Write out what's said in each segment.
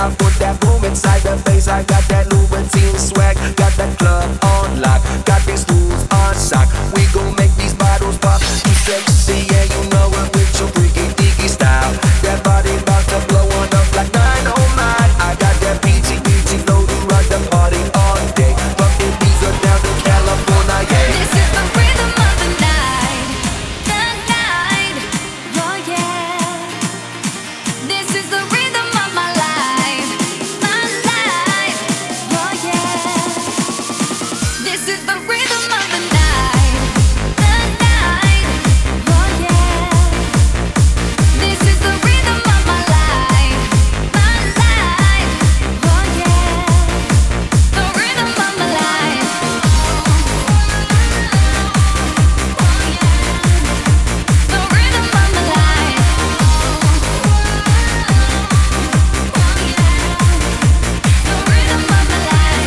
I put that boom inside the bass. I got that Louboutin swag, got that club on lock, got these dudes on shock. We gon' make these bottles pop. You sexy, yeah, you know it with your freaky deaky style. That body about to blow on up like 909. I got that peachy flow to run the party all day. From Ibiza down to California, yeah. This is the rhythm of the night, oh yeah. This is the rhythm of my life, oh yeah. This is the rhythm of the night, oh yeah. This is the rhythm of my life, oh yeah. The rhythm of my life. The rhythm of my life. The rhythm of my life.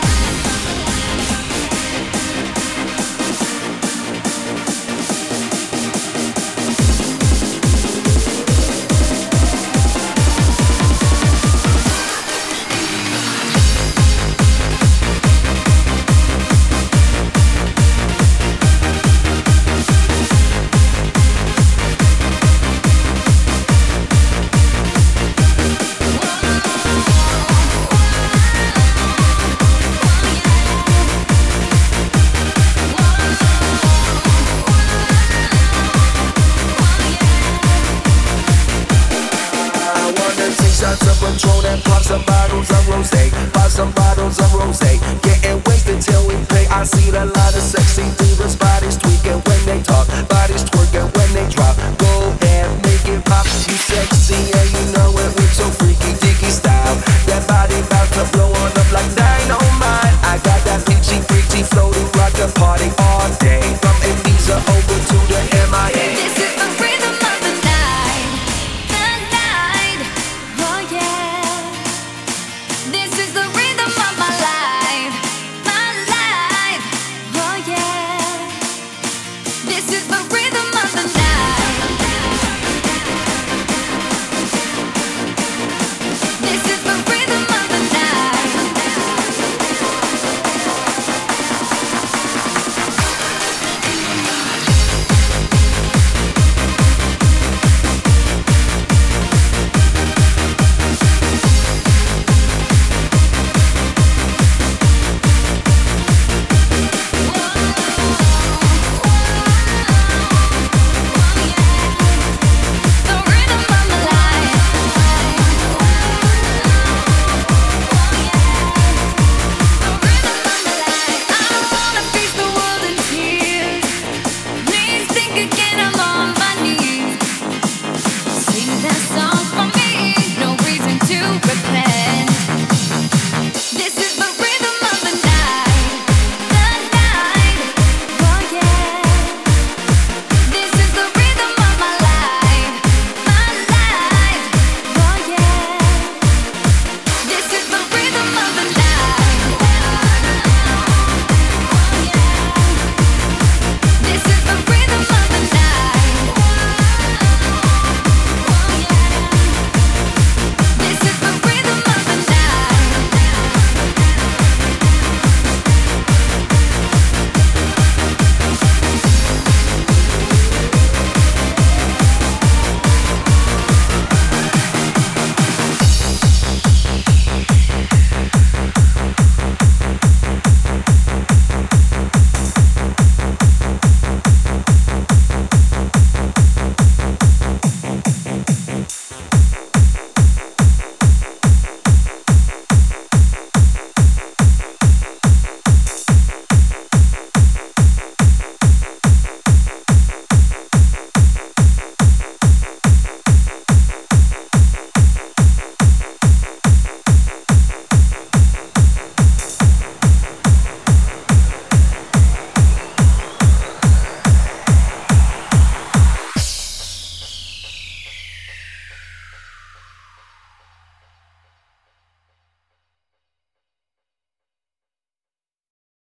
I wanna take shots of Patron and pop some bottles of rosé. Pop some bottles of rosé. Getting wasted till we pay. I see a lot of sexy divas, bodies tweaking when they talk, bodies twerking.